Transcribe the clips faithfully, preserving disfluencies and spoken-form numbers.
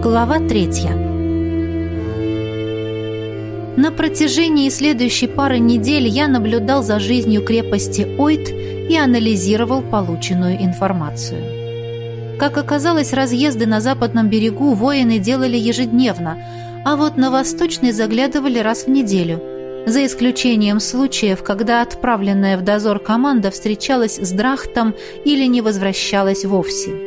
Глава третья. На протяжении следующей пары недель я наблюдал за жизнью крепости Ойт и анализировал полученную информацию. Как оказалось, разъезды на западном берегу воины делали ежедневно, а вот на восточный заглядывали раз в неделю, за исключением случаев, когда отправленная в дозор команда встречалась с Драхтом или не возвращалась вовсе.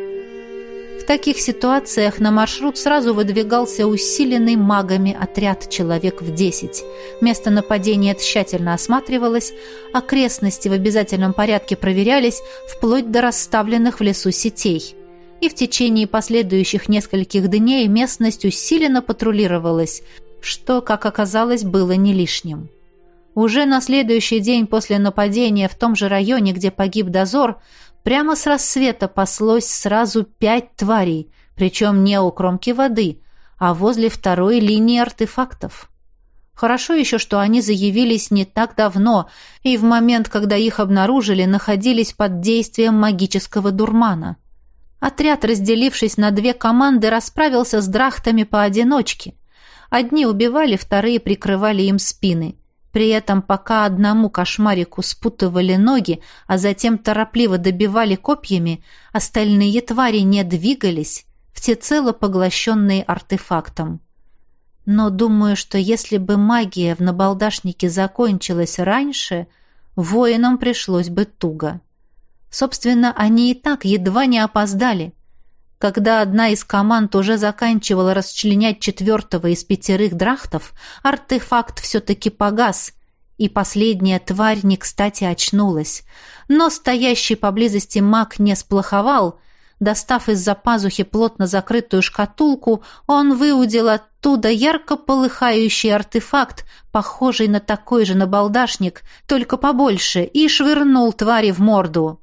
В таких ситуациях на маршрут сразу выдвигался усиленный магами отряд человек в десять. Место нападения тщательно осматривалось, окрестности в обязательном порядке проверялись, вплоть до расставленных в лесу сетей. И в течение последующих нескольких дней местность усиленно патрулировалась, что, как оказалось, было не лишним. Уже на следующий день после нападения в том же районе, где погиб дозор, прямо с рассвета паслось сразу пять тварей, причем не у кромки воды, а возле второй линии артефактов. Хорошо еще, что они заявились не так давно, и в момент, когда их обнаружили, находились под действием магического дурмана. Отряд, разделившись на две команды, расправился с драхтами поодиночке. Одни убивали, вторые прикрывали им спины. При этом, пока одному кошмарику спутывали ноги, а затем торопливо добивали копьями, остальные твари не двигались, всецело поглощенные артефактом. Но думаю, что если бы магия в набалдашнике закончилась раньше, воинам пришлось бы туго. Собственно, они и так едва не опоздали. Когда одна из команд уже заканчивала расчленять четвертого из пятерых драхтов, артефакт все-таки погас, и последняя тварь не кстати очнулась. Но стоящий поблизости маг не сплоховал. Достав из-за пазухи плотно закрытую шкатулку, он выудил оттуда ярко полыхающий артефакт, похожий на такой же набалдашник, только побольше, и швырнул твари в морду.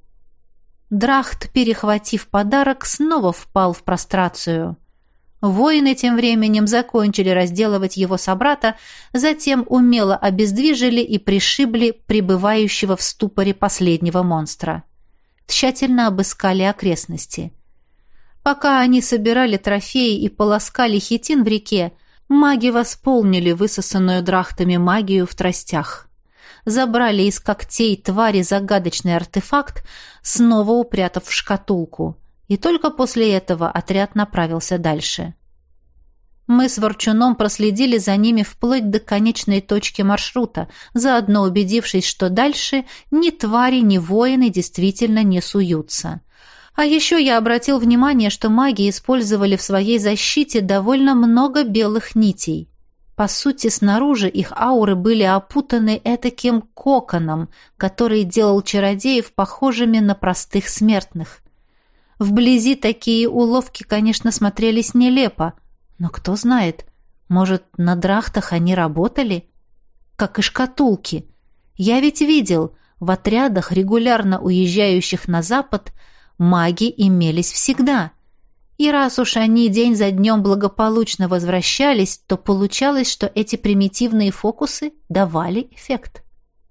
Драхт, перехватив подарок, снова впал в прострацию. Воины тем временем закончили разделывать его собрата, затем умело обездвижили и пришибли пребывающего в ступоре последнего монстра. Тщательно обыскали окрестности. Пока они собирали трофеи и полоскали хитин в реке, маги восполнили высосанную драхтами магию в тростях. Забрали из когтей твари загадочный артефакт, снова упрятав в шкатулку. И только после этого отряд направился дальше. Мы с Ворчуном проследили за ними вплоть до конечной точки маршрута, заодно убедившись, что дальше ни твари, ни воины действительно не суются. А еще я обратил внимание, что маги использовали в своей защите довольно много белых нитей. По сути, снаружи их ауры были опутаны этаким коконом, который делал чародеев похожими на простых смертных. Вблизи такие уловки, конечно, смотрелись нелепо, но кто знает, может, на драхтах они работали? Как и шкатулки. Я ведь видел, в отрядах, регулярно уезжающих на запад, маги имелись всегда. И раз уж они день за днем благополучно возвращались, то получалось, что эти примитивные фокусы давали эффект.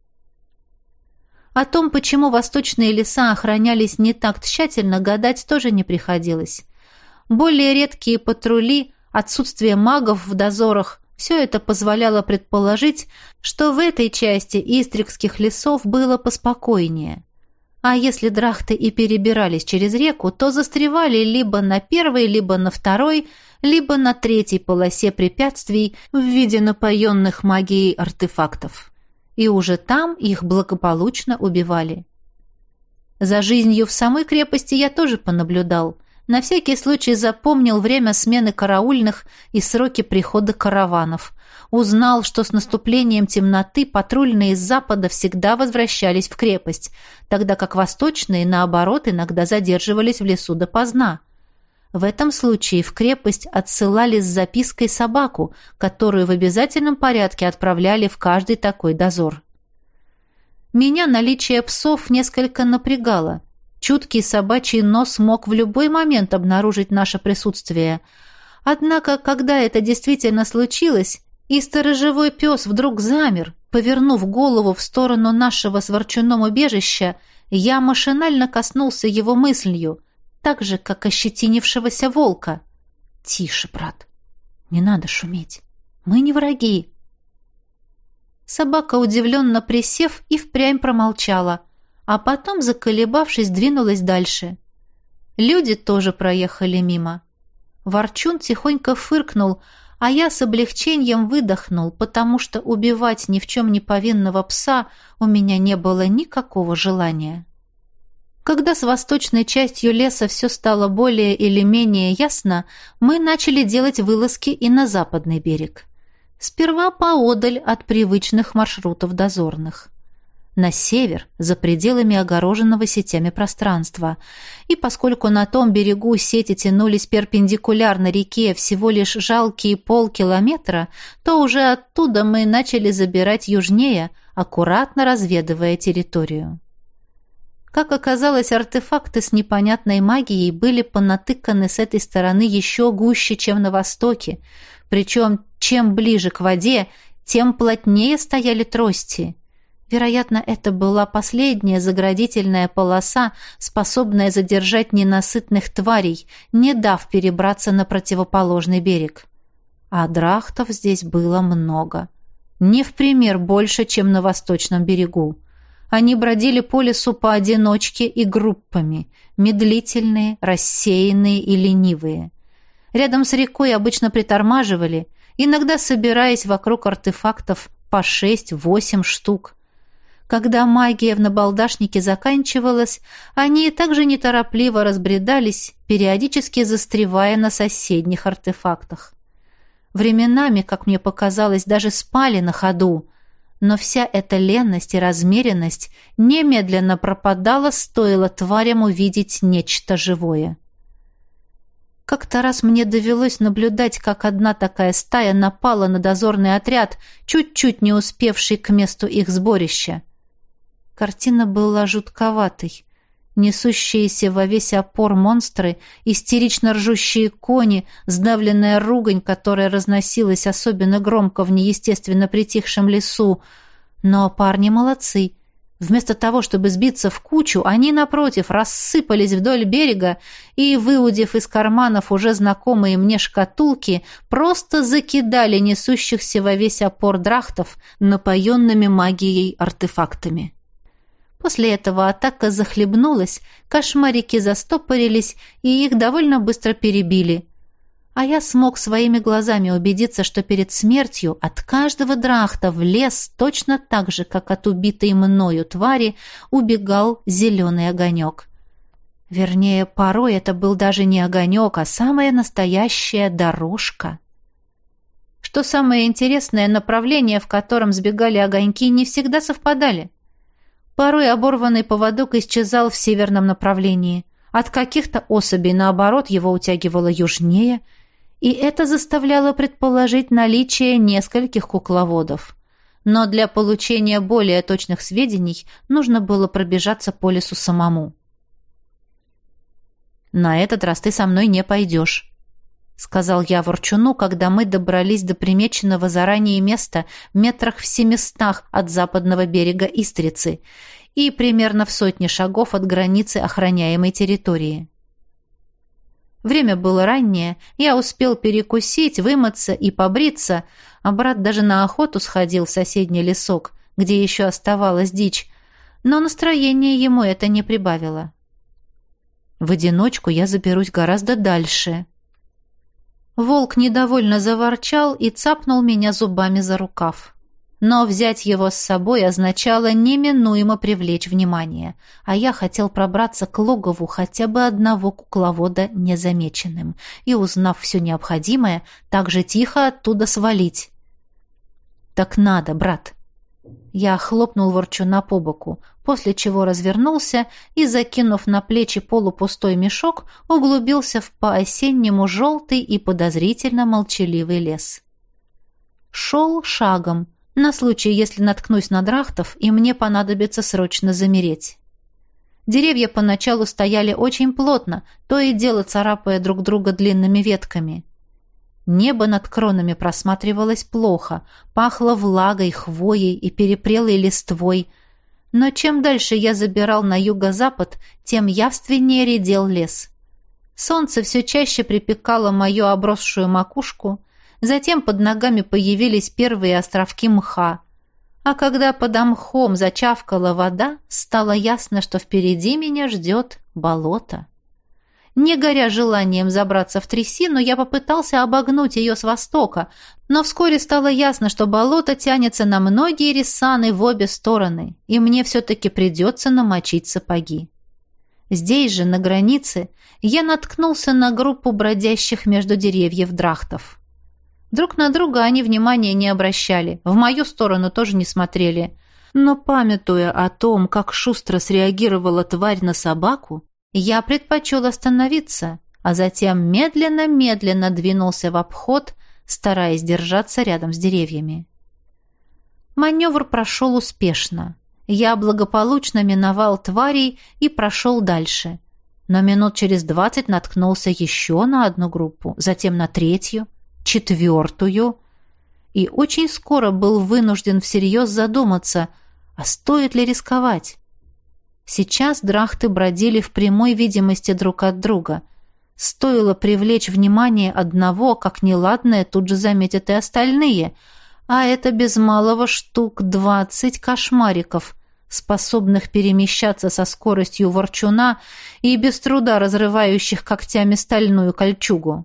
О том, почему восточные леса охранялись не так тщательно, гадать тоже не приходилось. Более редкие патрули, отсутствие магов в дозорах – все это позволяло предположить, что в этой части истрикских лесов было поспокойнее. А если драхты и перебирались через реку, то застревали либо на первой, либо на второй, либо на третьей полосе препятствий в виде напоенных магией артефактов. И уже там их благополучно убивали. За жизнью в самой крепости я тоже понаблюдал. На всякий случай запомнил время смены караульных и сроки прихода караванов. Узнал, что с наступлением темноты патрульные с запада всегда возвращались в крепость, тогда как восточные, наоборот, иногда задерживались в лесу допоздна. В этом случае в крепость отсылали с запиской собаку, которую в обязательном порядке отправляли в каждый такой дозор. Меня наличие псов несколько напрягало. Чуткий собачий нос мог в любой момент обнаружить наше присутствие. Однако, когда это действительно случилось, и сторожевой пес вдруг замер, повернув голову в сторону нашего с Ворчуном убежища, я машинально коснулся его мыслью, так же, как ощетинившегося волка. Тише, брат. Не надо шуметь. Мы не враги. Собака, удивленно присев, и впрямь промолчала, а потом, заколебавшись, двинулась дальше. Люди тоже проехали мимо. Ворчун тихонько фыркнул, а я с облегчением выдохнул, потому что убивать ни в чем не повинного пса у меня не было никакого желания. Когда с восточной частью леса все стало более или менее ясно, мы начали делать вылазки и на западный берег. Сперва поодаль от привычных маршрутов дозорных. На север, за пределами огороженного сетями пространства. И поскольку на том берегу сети тянулись перпендикулярно реке всего лишь жалкие полкилометра, то уже оттуда мы начали забирать южнее, аккуратно разведывая территорию. Как оказалось, артефакты с непонятной магией были понатыканы с этой стороны еще гуще, чем на востоке, причем чем ближе к воде, тем плотнее стояли трости. Вероятно, это была последняя заградительная полоса, способная задержать ненасытных тварей, не дав перебраться на противоположный берег. А драхтов здесь было много. Не в пример больше, чем на восточном берегу. Они бродили по лесу поодиночке и группами, медлительные, рассеянные и ленивые. Рядом с рекой обычно притормаживали, иногда собираясь вокруг артефактов по шесть-восемь штук. Когда магия в набалдашнике заканчивалась, они также неторопливо разбредались, периодически застревая на соседних артефактах. Временами, как мне показалось, даже спали на ходу, но вся эта ленность и размеренность немедленно пропадала, стоило тварям увидеть нечто живое. Как-то раз мне довелось наблюдать, как одна такая стая напала на дозорный отряд, чуть-чуть не успевший к месту их сборища. Картина была жутковатой. Несущиеся во весь опор монстры, истерично ржущие кони, сдавленная ругань, которая разносилась особенно громко в неестественно притихшем лесу. Но парни молодцы. Вместо того, чтобы сбиться в кучу, они, напротив, рассыпались вдоль берега и, выудив из карманов уже знакомые мне шкатулки, просто закидали несущихся во весь опор драхтов напоенными магией артефактами. После этого атака захлебнулась, кошмарики застопорились, и их довольно быстро перебили. А я смог своими глазами убедиться, что перед смертью от каждого драхта в лес точно так же, как от убитой мною твари, убегал зеленый огонек. Вернее, порой это был даже не огонек, а самая настоящая дорожка. Что самое интересное, направления, в котором сбегали огоньки, не всегда совпадали. Порой оборванный поводок исчезал в северном направлении. От каких-то особей, наоборот, его утягивало южнее, и это заставляло предположить наличие нескольких кукловодов. Но для получения более точных сведений нужно было пробежаться по лесу самому. «На этот раз ты со мной не пойдешь», — сказал я ворчуну, когда мы добрались до примеченного заранее места метрах в семистах от западного берега Истрицы и примерно в сотне шагов от границы охраняемой территории. Время было раннее, я успел перекусить, вымыться и побриться, а брат даже на охоту сходил в соседний лесок, где еще оставалась дичь, но настроение ему это не прибавило. В одиночку я заберусь гораздо дальше. Волк недовольно заворчал и цапнул меня зубами за рукав. Но взять его с собой означало неминуемо привлечь внимание, а я хотел пробраться к логову хотя бы одного кукловода незамеченным и, узнав все необходимое, так же тихо оттуда свалить. «Так надо, брат!» Я хлопнул ворчуна по боку, после чего развернулся и, закинув на плечи полупустой мешок, углубился в по-осеннему желтый и подозрительно молчаливый лес. Шел шагом, на случай, если наткнусь на драхтов, и мне понадобится срочно замереть. Деревья поначалу стояли очень плотно, то и дело царапая друг друга длинными ветками. Небо над кронами просматривалось плохо, пахло влагой, хвоей и перепрелой листвой, но чем дальше я забирал на юго-запад, тем явственнее редел лес. Солнце все чаще припекало мою обросшую макушку, затем под ногами появились первые островки мха. А когда под мхом зачавкала вода, стало ясно, что впереди меня ждет болото. Не горя желанием забраться в трясину, я попытался обогнуть ее с востока, но вскоре стало ясно, что болото тянется на многие рисаны в обе стороны, и мне все-таки придется намочить сапоги. Здесь же, на границе, я наткнулся на группу бродящих между деревьев драхтов. Друг на друга они внимания не обращали, в мою сторону тоже не смотрели. Но, памятуя о том, как шустро среагировала тварь на собаку, я предпочел остановиться, а затем медленно-медленно двинулся в обход, стараясь держаться рядом с деревьями. Маневр прошел успешно. Я благополучно миновал тварей и прошел дальше. Но минут через двадцать наткнулся еще на одну группу, затем на третью, четвертую, и очень скоро был вынужден всерьез задуматься, а стоит ли рисковать. Сейчас драхты бродили в прямой видимости друг от друга. Стоило привлечь внимание одного, как неладное тут же заметят и остальные, а это без малого штук двадцать кошмариков, способных перемещаться со скоростью ворчуна и без труда разрывающих когтями стальную кольчугу.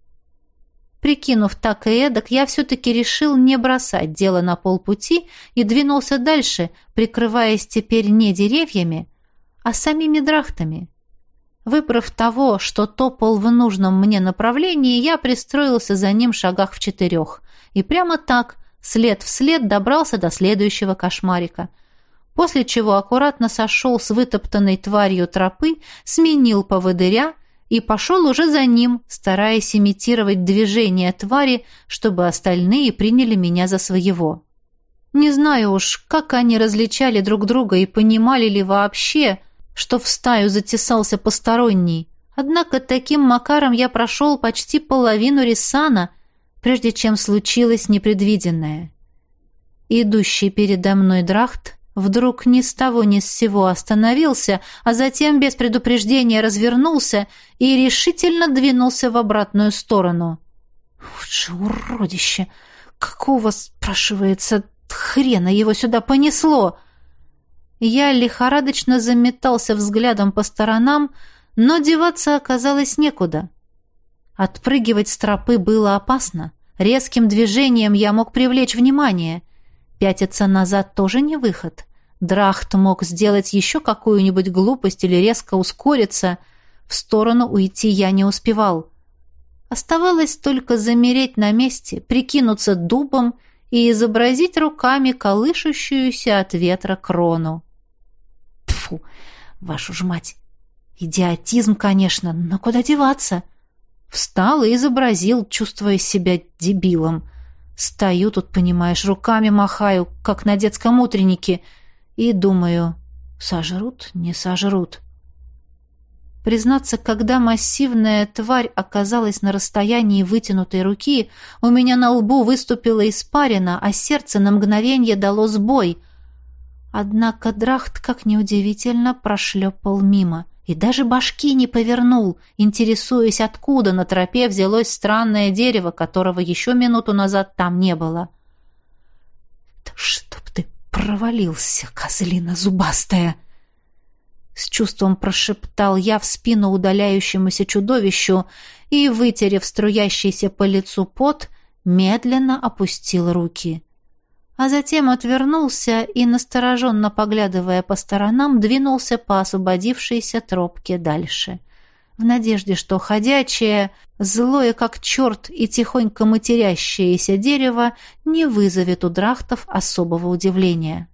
Прикинув так и эдак, я все-таки решил не бросать дело на полпути и двинулся дальше, прикрываясь теперь не деревьями, а самими драхтами. Выбрав того, что топал в нужном мне направлении, я пристроился за ним в шагах в четырех, и прямо так, след в след, добрался до следующего кошмарика, после чего аккуратно сошел с вытоптанной тварью тропы, сменил поводыря и пошел уже за ним, стараясь имитировать движение твари, чтобы остальные приняли меня за своего. Не знаю уж, как они различали друг друга и понимали ли вообще, что в стаю затесался посторонний. Однако таким макаром я прошел почти половину рисана, прежде чем случилось непредвиденное. Идущий передо мной драхт вдруг ни с того ни с сего остановился, а затем без предупреждения развернулся и решительно двинулся в обратную сторону. Вот же уродище! Какого, спрашивается, хрена его сюда понесло? Я лихорадочно заметался взглядом по сторонам, но деваться оказалось некуда. Отпрыгивать с тропы было опасно. Резким движением я мог привлечь внимание. Пятиться назад тоже не выход. Драхт мог сделать еще какую-нибудь глупость или резко ускориться. В сторону уйти я не успевал. Оставалось только замереть на месте, прикинуться дубом и изобразить руками колышущуюся от ветра крону. Тьфу, вашу ж мать! Идиотизм, конечно, но куда деваться? Встал и изобразил, чувствуя себя дебилом. Стою тут, понимаешь, руками махаю, как на детском утреннике, и думаю, сожрут, не сожрут. Признаться, когда массивная тварь оказалась на расстоянии вытянутой руки, у меня на лбу выступила испарина, а сердце на мгновенье дало сбой. Однако драхт, как неудивительно, прошлепал мимо и даже башки не повернул, интересуясь, откуда на тропе взялось странное дерево, которого еще минуту назад там не было. «Да чтоб ты провалился, козлина зубастая!» С чувством прошептал я в спину удаляющемуся чудовищу и, вытерев струящийся по лицу пот, медленно опустил руки. А затем отвернулся и, настороженно поглядывая по сторонам, двинулся по освободившейся тропке дальше, в надежде, что ходячее, злое как черт и тихонько матерящееся дерево не вызовет у драхтов особого удивления.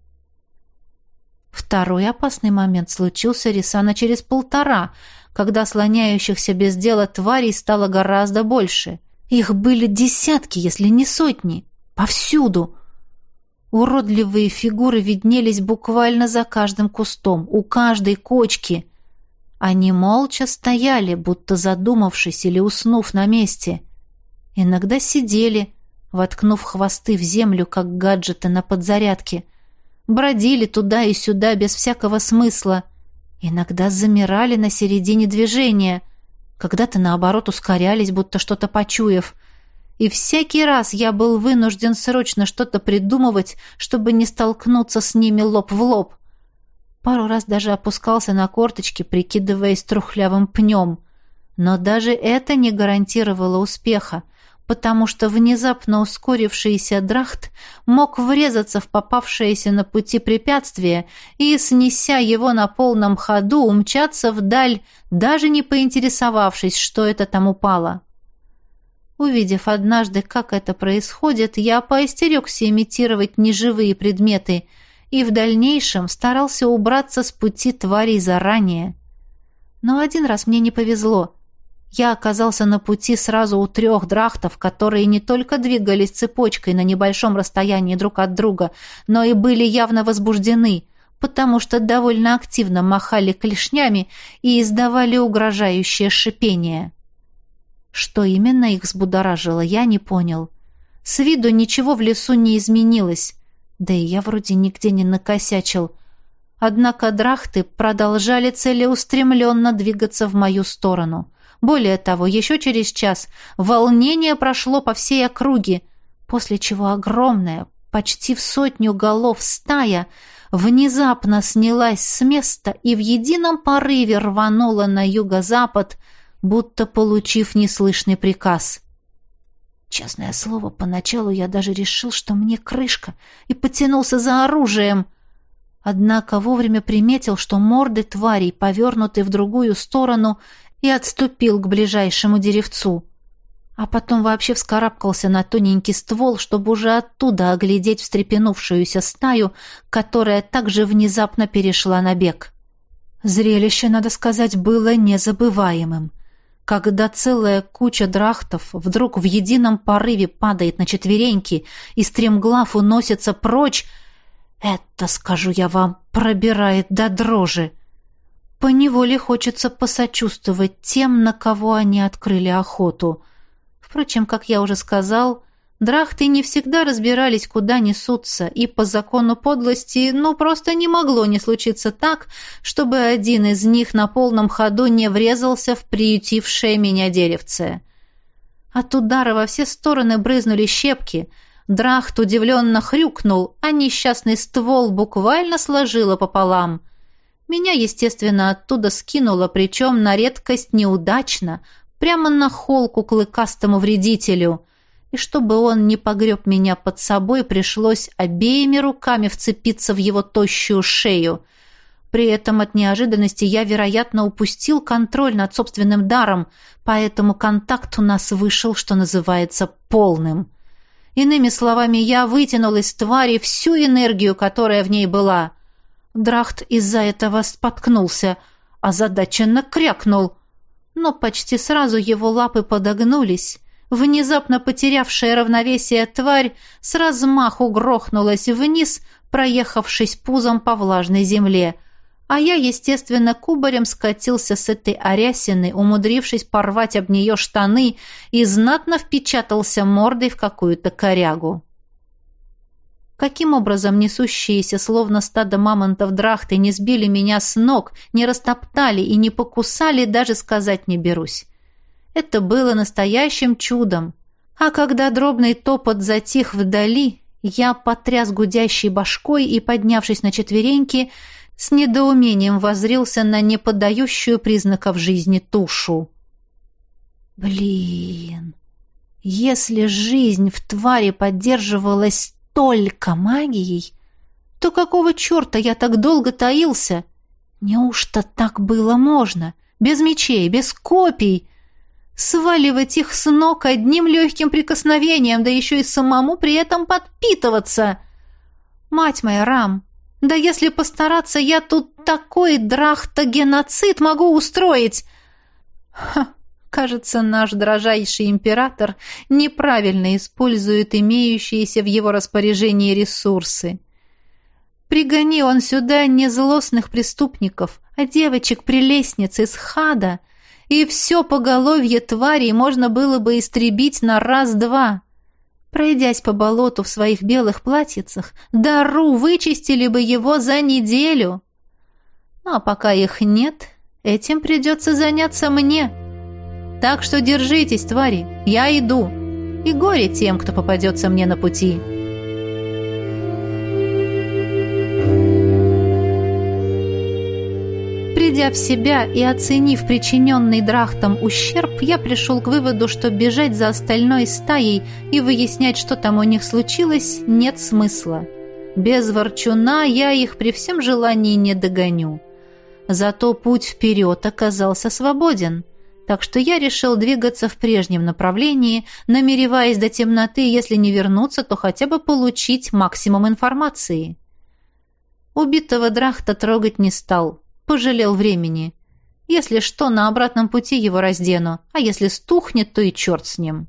Второй опасный момент случился рисана через полтора, когда слоняющихся без дела тварей стало гораздо больше. Их были десятки, если не сотни, повсюду. Уродливые фигуры виднелись буквально за каждым кустом, у каждой кочки. Они молча стояли, будто задумавшись или уснув на месте. Иногда сидели, воткнув хвосты в землю, как гаджеты на подзарядке. Бродили туда и сюда без всякого смысла. Иногда замирали на середине движения, Когда-то, наоборот, ускорялись, будто что-то почуяв. И всякий раз я был вынужден срочно что-то придумывать, чтобы не столкнуться с ними лоб в лоб. Пару раз даже опускался на корточки, прикидываясь трухлявым пнем. Но даже это не гарантировало успеха, потому что внезапно ускорившийся драхт мог врезаться в попавшееся на пути препятствие и, снеся его на полном ходу, умчаться вдаль, даже не поинтересовавшись, что это там упало. Увидев однажды, как это происходит, я поостерегся имитировать неживые предметы и в дальнейшем старался убраться с пути тварей заранее. Но один раз мне не повезло. Я оказался на пути сразу у трех драхтов, которые не только двигались цепочкой на небольшом расстоянии друг от друга, но и были явно возбуждены, потому что довольно активно махали клешнями и издавали угрожающее шипение. Что именно их взбудоражило, я не понял. С виду ничего в лесу не изменилось, да и я вроде нигде не накосячил. Однако драхты продолжали целеустремленно двигаться в мою сторону. Более того, еще через час волнение прошло по всей округе, после чего огромная, почти в сотню голов стая внезапно снялась с места и в едином порыве рванула на юго-запад, будто получив неслышный приказ. Честное слово, поначалу я даже решил, что мне крышка, и потянулся за оружием. Однако вовремя приметил, что морды тварей повернуты в другую сторону, и отступил к ближайшему деревцу. А потом вообще вскарабкался на тоненький ствол, чтобы уже оттуда оглядеть встрепенувшуюся стаю, которая также внезапно перешла на бег. Зрелище, надо сказать, было незабываемым. Когда целая куча драхтов вдруг в едином порыве падает на четвереньки и стремглав уносится прочь, это, скажу я вам, пробирает до дрожи. Поневоле хочется посочувствовать тем, на кого они открыли охоту. Впрочем, как я уже сказал, драхты не всегда разбирались, куда несутся, и по закону подлости, ну, просто не могло не случиться так, чтобы один из них на полном ходу не врезался в приютившее меня деревце. От удара во все стороны брызнули щепки, драхт удивленно хрюкнул, а несчастный ствол буквально сложило пополам. Меня, естественно, оттуда скинуло, причем на редкость неудачно, прямо на холку клыкастому вредителю. И чтобы он не погреб меня под собой, пришлось обеими руками вцепиться в его тощую шею. При этом от неожиданности я, вероятно, упустил контроль над собственным даром, поэтому контакт у нас вышел, что называется, полным. Иными словами, я вытянул из твари всю энергию, которая в ней была. Драхт из-за этого споткнулся, озадаченно крякнул. Но почти сразу его лапы подогнулись. Внезапно потерявшая равновесие тварь с размаху грохнулась вниз, проехавшись пузом по влажной земле. А я, естественно, кубарем скатился с этой арясины, умудрившись порвать об нее штаны, и знатно впечатался мордой в какую-то корягу. Каким образом несущиеся, словно стадо мамонтов драхты, не сбили меня с ног, не растоптали и не покусали, даже сказать не берусь. Это было настоящим чудом. А когда дробный топот затих вдали, я потряс гудящей башкой и, поднявшись на четвереньки, с недоумением воззрился на неподающую признаков жизни тушу. Блин, если жизнь в твари поддерживалась только магией, то какого черта я так долго таился? Неужто так было можно? Без мечей, без копий? Сваливать их с ног одним легким прикосновением, да еще и самому при этом подпитываться? Мать моя, Рам, да если постараться, я тут такой драхтогеноцид могу устроить. Ха! Кажется, наш дрожайший император неправильно использует имеющиеся в его распоряжении ресурсы. Пригони он сюда не злостных преступников, а девочек-прелестниц из Хада, и все поголовье тварей можно было бы истребить на раз-два. Пройдясь по болоту в своих белых платьицах, дару вычистили бы его за неделю. Ну а пока их нет, этим придется заняться мне. Так что держитесь, твари, я иду. И горе тем, кто попадется мне на пути. Придя в себя и оценив причиненный Драхтом ущерб, я пришел к выводу, что бежать за остальной стаей и выяснять, что там у них случилось, нет смысла. Без ворчуна я их при всем желании не догоню. Зато путь вперед оказался свободен, так что я решил двигаться в прежнем направлении, намереваясь до темноты, если не вернуться, то хотя бы получить максимум информации. Убитого Драхта трогать не стал, пожалел времени. Если что, на обратном пути его раздену, а если стухнет, то и черт с ним.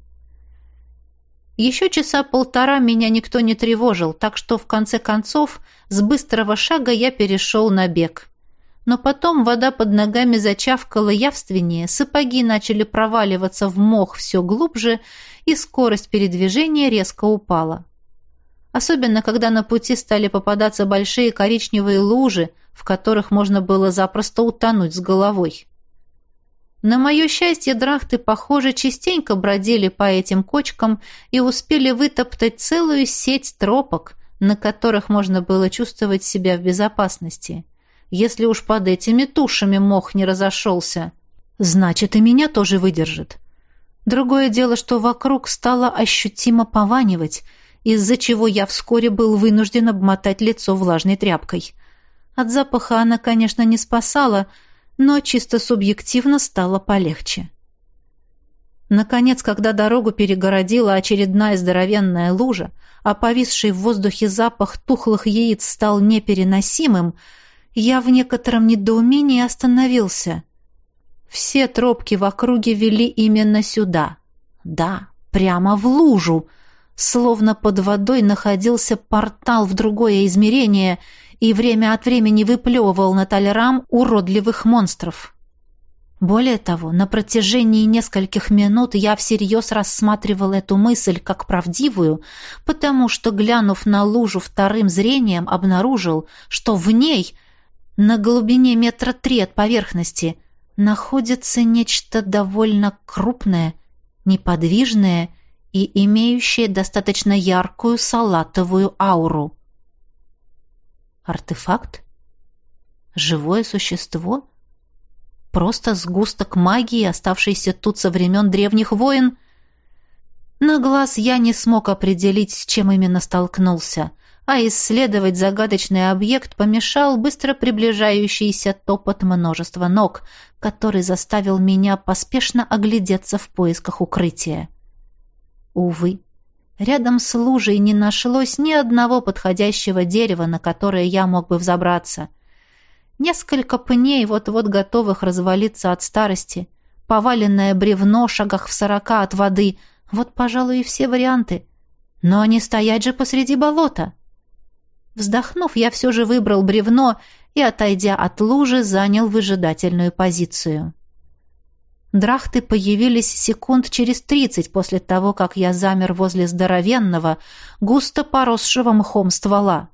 Еще часа полтора меня никто не тревожил, так что, в конце концов, с быстрого шага я перешел на бег. Но потом вода под ногами зачавкала явственнее, сапоги начали проваливаться в мох все глубже, и скорость передвижения резко упала. Особенно, когда на пути стали попадаться большие коричневые лужи, в которых можно было запросто утонуть с головой. На мое счастье, драхты, похоже, частенько бродили по этим кочкам и успели вытоптать целую сеть тропок, на которых можно было чувствовать себя в безопасности. Если уж под этими тушами мох не разошелся, значит, и меня тоже выдержит. Другое дело, что вокруг стало ощутимо пованивать, из-за чего я вскоре был вынужден обмотать лицо влажной тряпкой. От запаха она, конечно, не спасала, но чисто субъективно стало полегче. Наконец, когда дорогу перегородила очередная здоровенная лужа, а повисший в воздухе запах тухлых яиц стал непереносимым, я в некотором недоумении остановился. Все тропки в округе вели именно сюда. Да, прямо в лужу. Словно под водой находился портал в другое измерение и время от времени выплевывал на Талерам уродливых монстров. Более того, на протяжении нескольких минут я всерьез рассматривал эту мысль как правдивую, потому что, глянув на лужу вторым зрением, обнаружил, что в ней, на глубине метра три от поверхности, находится нечто довольно крупное, неподвижное и имеющее достаточно яркую салатовую ауру. Артефакт? Живое существо? Просто сгусток магии, оставшийся тут со времен древних войн? На глаз я не смог определить, с чем именно столкнулся, а исследовать загадочный объект помешал быстро приближающийся топот множества ног, который заставил меня поспешно оглядеться в поисках укрытия. Увы, рядом с лужей не нашлось ни одного подходящего дерева, на которое я мог бы взобраться. Несколько пней, вот-вот готовых развалиться от старости, поваленное бревно шагах в сорока от воды — вот, пожалуй, и все варианты. Но не стоять же посреди болота. Вздохнув, я все же выбрал бревно и, отойдя от лужи, занял выжидательную позицию. Драхты появились секунд через тридцать после того, как я замер возле здоровенного, густо поросшего мхом ствола.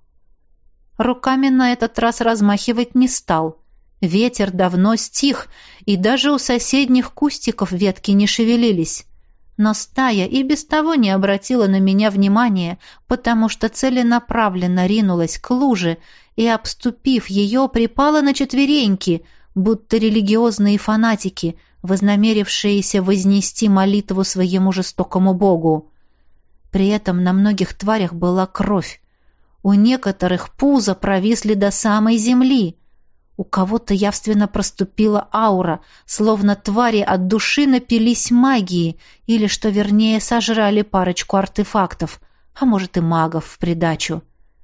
Руками на этот раз размахивать не стал. Ветер давно стих, и даже у соседних кустиков ветки не шевелились. Но стая и без того не обратила на меня внимания, потому что целенаправленно ринулась к луже и, обступив ее, припала на четвереньки, будто религиозные фанатики, вознамерившиеся вознести молитву своему жестокому богу. При этом на многих тварях была кровь. У некоторых пузо провисли до самой земли. У кого-то явственно проступила аура, словно твари от души напились магии, или, что вернее, сожрали парочку артефактов, а может и магов в придачу.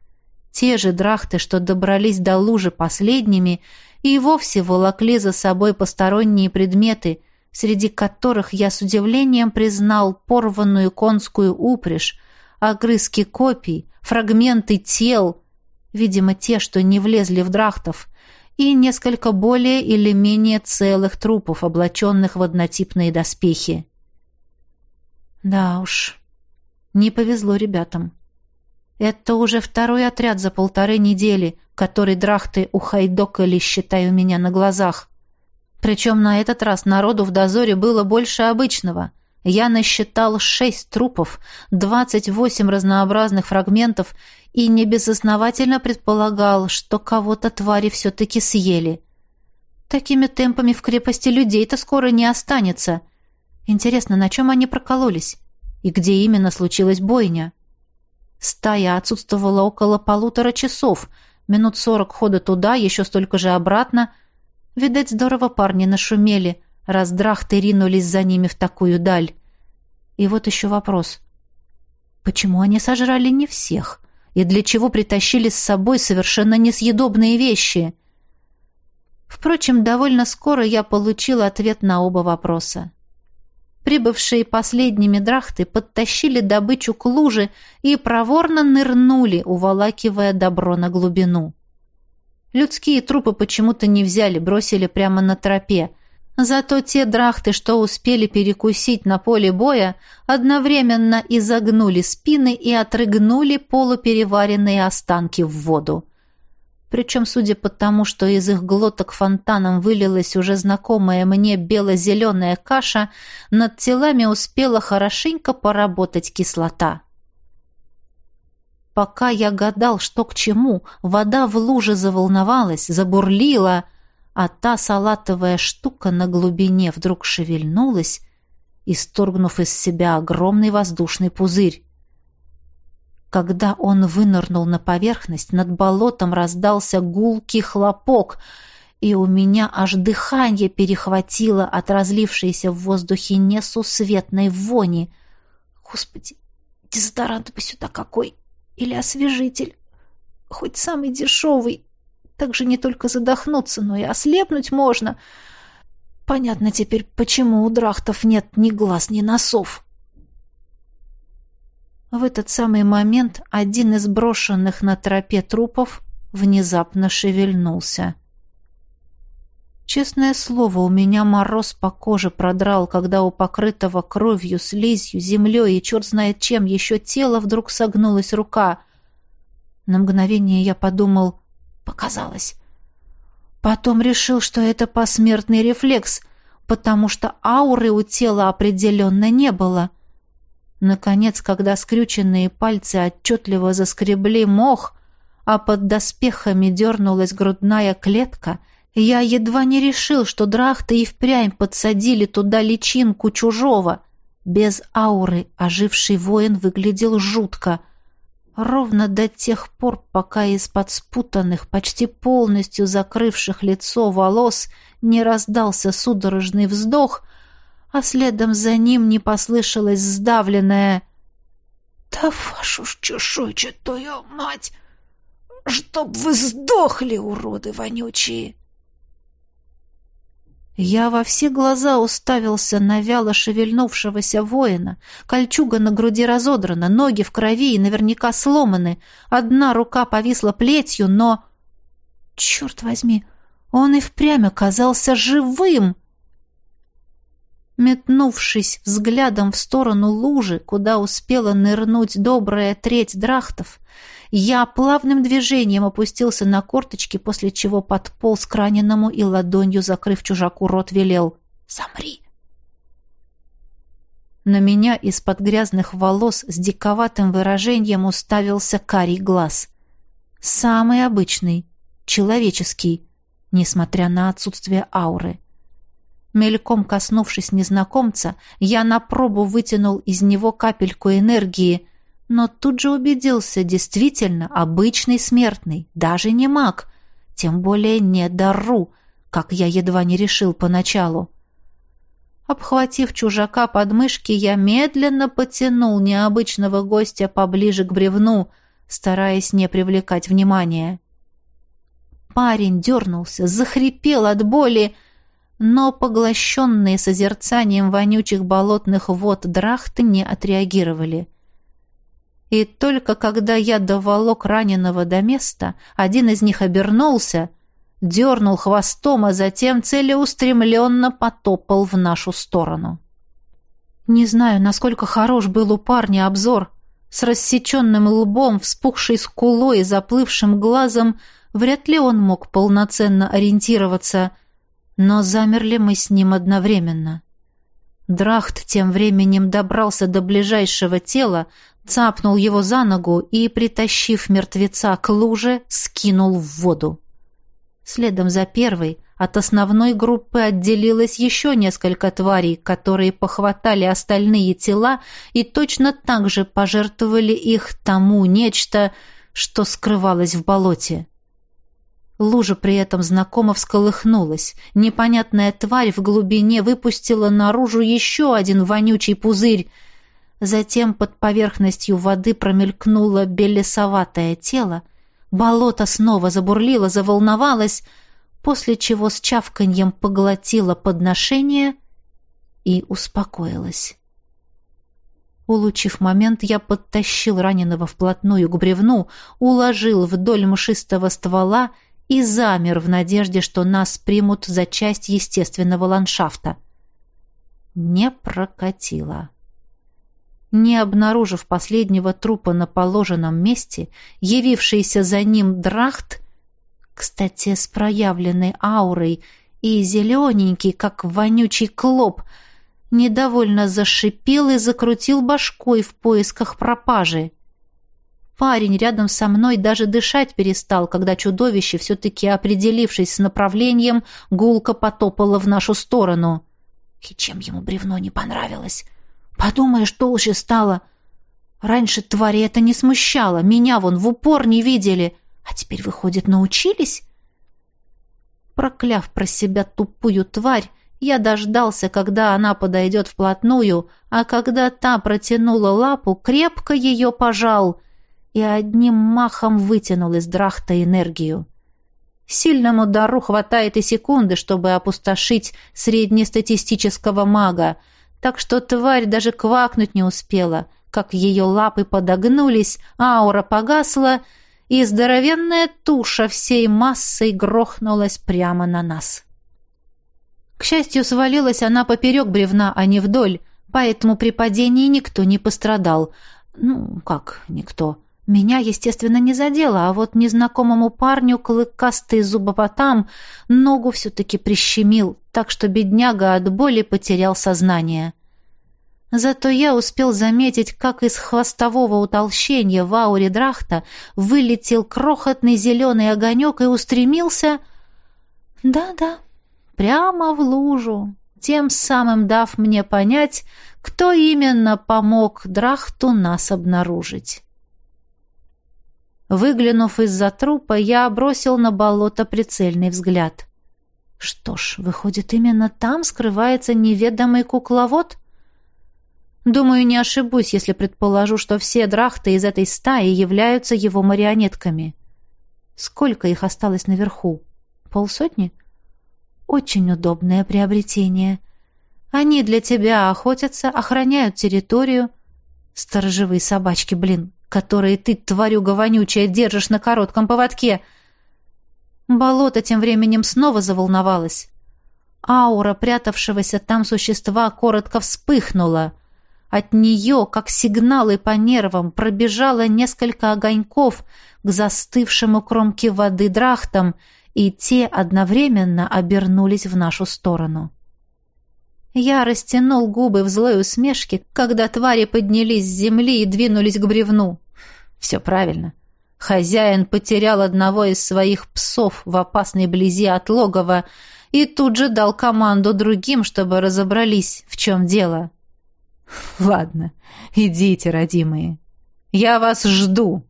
Те же драхты, что добрались до лужи последними, и вовсе волокли за собой посторонние предметы, среди которых я с удивлением признал порванную конскую упряжь, огрызки копий, фрагменты тел, видимо, те, что не влезли в драхтов, и несколько более или менее целых трупов, облаченных в однотипные доспехи. Да уж, не повезло ребятам. Это уже второй отряд за полторы недели, который драхты ухайдокали, считай, у меня на глазах. Причем на этот раз народу в дозоре было больше обычного. Я насчитал шесть трупов, двадцать восемь разнообразных фрагментов и небезосновательно предполагал, что кого-то твари все-таки съели. Такими темпами в крепости людей-то скоро не останется. Интересно, на чем они прокололись? И где именно случилась бойня? Стая отсутствовала около полутора часов. Минут сорок хода туда, еще столько же обратно. Видать, здорово парни нашумели, раз драхты ринулись за ними в такую даль. И вот еще вопрос. Почему они сожрали не всех? И для чего притащили с собой совершенно несъедобные вещи? Впрочем, довольно скоро я получил ответ на оба вопроса. Прибывшие последними драхты подтащили добычу к луже и проворно нырнули, уволакивая добро на глубину. Людские трупы почему-то не взяли, бросили прямо на тропе. Зато те драхты, что успели перекусить на поле боя, одновременно изогнули спины и отрыгнули полупереваренные останки в воду. Причем, судя по тому, что из их глоток фонтаном вылилась уже знакомая мне бело-зеленая каша, над телами успела хорошенько поработать кислота. Пока я гадал, что к чему, вода в луже заволновалась, забурлила, а та салатовая штука на глубине вдруг шевельнулась, исторгнув из себя огромный воздушный пузырь. Когда он вынырнул на поверхность, над болотом раздался гулкий хлопок, и у меня аж дыхание перехватило от разлившейся в воздухе несусветной вони. Господи, дезодорант бы сюда какой! Или освежитель! Хоть самый дешевый! Так же не только задохнуться, но и ослепнуть можно. Понятно теперь, почему у драхтов нет ни глаз, ни носов. В этот самый момент один из брошенных на тропе трупов внезапно шевельнулся. Честное слово, у меня мороз по коже продрал, когда у покрытого кровью, слизью, землей и черт знает чем еще тела вдруг согнулась рука. На мгновение я подумал, показалось. Потом решил, что это посмертный рефлекс, потому что ауры у тела определенно не было. Наконец, когда скрюченные пальцы отчетливо заскребли мох, а под доспехами дернулась грудная клетка, я едва не решил, что драхты и впрямь подсадили туда личинку чужого. Без ауры оживший воин выглядел жутко. Ровно до тех пор, пока из-под спутанных, почти полностью закрывших лицо волос не раздался судорожный вздох, а следом за ним не послышалось сдавленное «Да вашу ж чешуйчатую мать! Чтоб вы сдохли, уроды вонючие!» Я во все глаза уставился на вяло шевельнувшегося воина. Кольчуга на груди разодрана, ноги в крови и наверняка сломаны. Одна рука повисла плетью, но... Черт возьми, он и впрямь оказался живым! Метнувшись взглядом в сторону лужи, куда успела нырнуть добрая треть драхтов, я плавным движением опустился на корточки, после чего подполз к раненому и ладонью, закрыв чужаку рот, велел «Замри!». На меня из-под грязных волос с диковатым выражением уставился карий глаз. Самый обычный, человеческий, несмотря на отсутствие ауры. Мельком коснувшись незнакомца, я на пробу вытянул из него капельку энергии, но тут же убедился, действительно обычный смертный, даже не маг, тем более не дару, как я едва не решил поначалу. Обхватив чужака под мышки, я медленно потянул необычного гостя поближе к бревну, стараясь не привлекать внимания. Парень дернулся, захрипел от боли, но поглощенные созерцанием вонючих болотных вод драхты не отреагировали. И только когда я доволок раненого до места, один из них обернулся, дернул хвостом, а затем целеустремленно потопал в нашу сторону. Не знаю, насколько хорош был у парня обзор. С рассеченным лбом, вспухшей скулой и заплывшим глазом вряд ли он мог полноценно ориентироваться, Но замерли мы с ним одновременно. Драхт тем временем добрался до ближайшего тела, цапнул его за ногу и, притащив мертвеца к луже, скинул в воду. Следом за первой от основной группы отделилось еще несколько тварей, которые похватали остальные тела и точно так же пожертвовали их тому нечто, что скрывалось в болоте. Лужа при этом знакомо всколыхнулась. Непонятная тварь в глубине выпустила наружу еще один вонючий пузырь. Затем под поверхностью воды промелькнуло белесоватое тело. Болото снова забурлило, заволновалось, после чего с чавканьем поглотило подношение и успокоилось. Улучив момент, я подтащил раненого вплотную к бревну, уложил вдоль мшистого ствола и замер в надежде, что нас примут за часть естественного ландшафта. Не прокатило. Не обнаружив последнего трупа на положенном месте, явившийся за ним Драхт, кстати, с проявленной аурой и зелененький, как вонючий клоп, недовольно зашипел и закрутил башкой в поисках пропажи. Парень рядом со мной даже дышать перестал, когда чудовище, все-таки определившись с направлением, гулко потопало в нашу сторону. И чем ему бревно не понравилось? Подумаешь, толще стало. Раньше твари это не смущало, меня вон в упор не видели, а теперь, выходит, научились? Прокляв про себя тупую тварь, я дождался, когда она подойдет вплотную, а когда та протянула лапу, крепко ее пожал и одним махом вытянул из Драхта энергию. Сильному дару хватает и секунды, чтобы опустошить среднестатистического мага, так что тварь даже квакнуть не успела, как ее лапы подогнулись, аура погасла, и здоровенная туша всей массой грохнулась прямо на нас. К счастью, свалилась она поперек бревна, а не вдоль, поэтому при падении никто не пострадал. Ну, как никто? Меня, естественно, не задело, а вот незнакомому парню клыкастый зубопотам ногу все-таки прищемил, так что бедняга от боли потерял сознание. Зато я успел заметить, как из хвостового утолщения в ауре Драхта вылетел крохотный зеленый огонек и устремился... Да-да, прямо в лужу, тем самым дав мне понять, кто именно помог Драхту нас обнаружить. Выглянув из-за трупа, я бросил на болото прицельный взгляд. Что ж, выходит, именно там скрывается неведомый кукловод? Думаю, не ошибусь, если предположу, что все Драхты из этой стаи являются его марионетками. Сколько их осталось наверху? Полсотни? Очень удобное приобретение. Они для тебя охотятся, охраняют территорию. Сторожевые собачки, блин, которые ты, тварюга вонючая, держишь на коротком поводке. Болото тем временем снова заволновалось. Аура прятавшегося там существа коротко вспыхнула. От нее, как сигналы по нервам, пробежало несколько огоньков к застывшему кромке воды Драхтам, и те одновременно обернулись в нашу сторону. Я растянул губы в злой усмешке, когда твари поднялись с земли и двинулись к бревну. Все правильно. Хозяин потерял одного из своих псов в опасной близи от логова и тут же дал команду другим, чтобы разобрались, в чем дело. Ладно, идите, родимые. Я вас жду.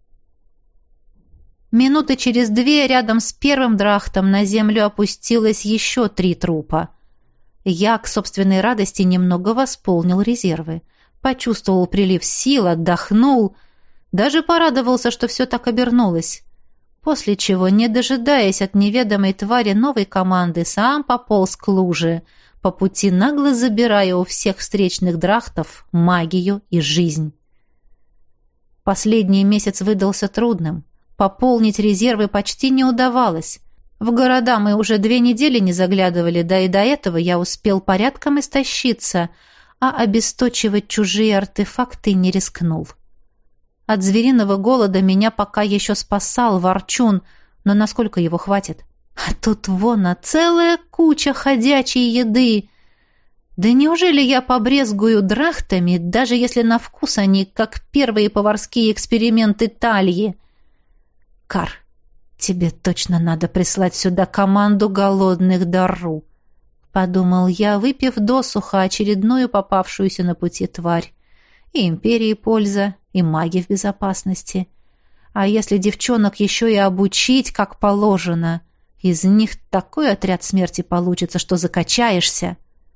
Минуты через две рядом с первым Драхтом на землю опустилось еще три трупа. Я, к собственной радости, немного восполнил резервы. Почувствовал прилив сил, отдохнул. Даже порадовался, что все так обернулось. После чего, не дожидаясь от неведомой твари новой команды, сам пополз к луже, по пути нагло забирая у всех встречных Драхтов магию и жизнь. Последний месяц выдался трудным. Пополнить резервы почти не удавалось. В города мы уже две недели не заглядывали, да и до этого я успел порядком истощиться, а обесточивать чужие артефакты не рискнул. От звериного голода меня пока еще спасал ворчун, но насколько его хватит? А тут вон, а целая куча ходячей еды. Да неужели я побрезгую драхтами, даже если на вкус они, как первые поварские эксперименты Тальи? Кар, тебе точно надо прислать сюда команду голодных дару, подумал я, выпив досуха очередную попавшуюся на пути тварь. И империи польза, и маги в безопасности. А если девчонок еще и обучить, как положено, из них такой отряд смерти получится, что закачаешься.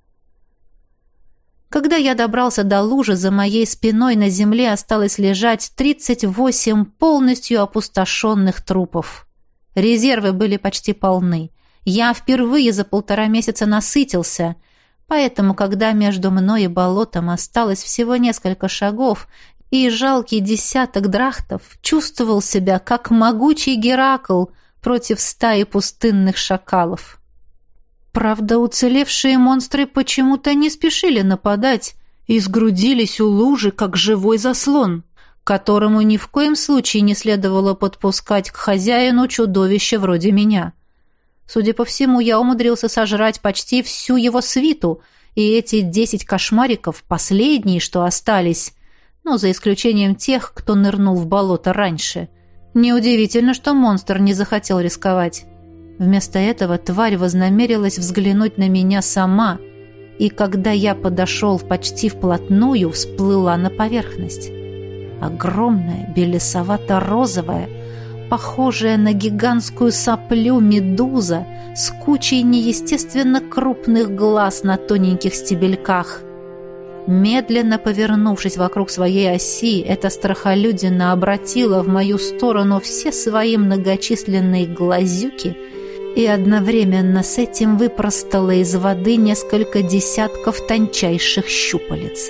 Когда я добрался до лужи, за моей спиной на земле осталось лежать тридцать восемь полностью опустошенных трупов. Резервы были почти полны. Я впервые за полтора месяца насытился, поэтому, когда между мной и болотом осталось всего несколько шагов и жалкий десяток драхтов, чувствовал себя как могучий Геракл против стаи пустынных шакалов. Правда, уцелевшие монстры почему-то не спешили нападать и сгрудились у лужи, как живой заслон, которому ни в коем случае не следовало подпускать к хозяину чудовище вроде меня. Судя по всему, я умудрился сожрать почти всю его свиту, и эти десять кошмариков, последние, что остались, ну, за исключением тех, кто нырнул в болото раньше. Неудивительно, что монстр не захотел рисковать. Вместо этого тварь вознамерилась взглянуть на меня сама, и когда я подошел почти вплотную, всплыла на поверхность. Огромная, белесовато-розовая, похожая на гигантскую соплю медуза с кучей неестественно крупных глаз на тоненьких стебельках. Медленно повернувшись вокруг своей оси, эта страхолюдина обратила в мою сторону все свои многочисленные глазюки и одновременно с этим выпростала из воды несколько десятков тончайших щупалец.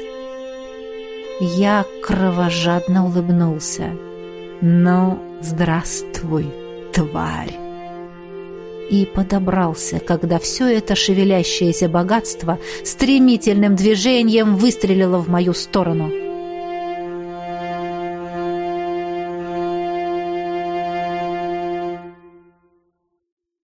Я кровожадно улыбнулся. «Ну, здравствуй, тварь!» И подобрался, когда все это шевелящееся богатство стремительным движением выстрелило в мою сторону.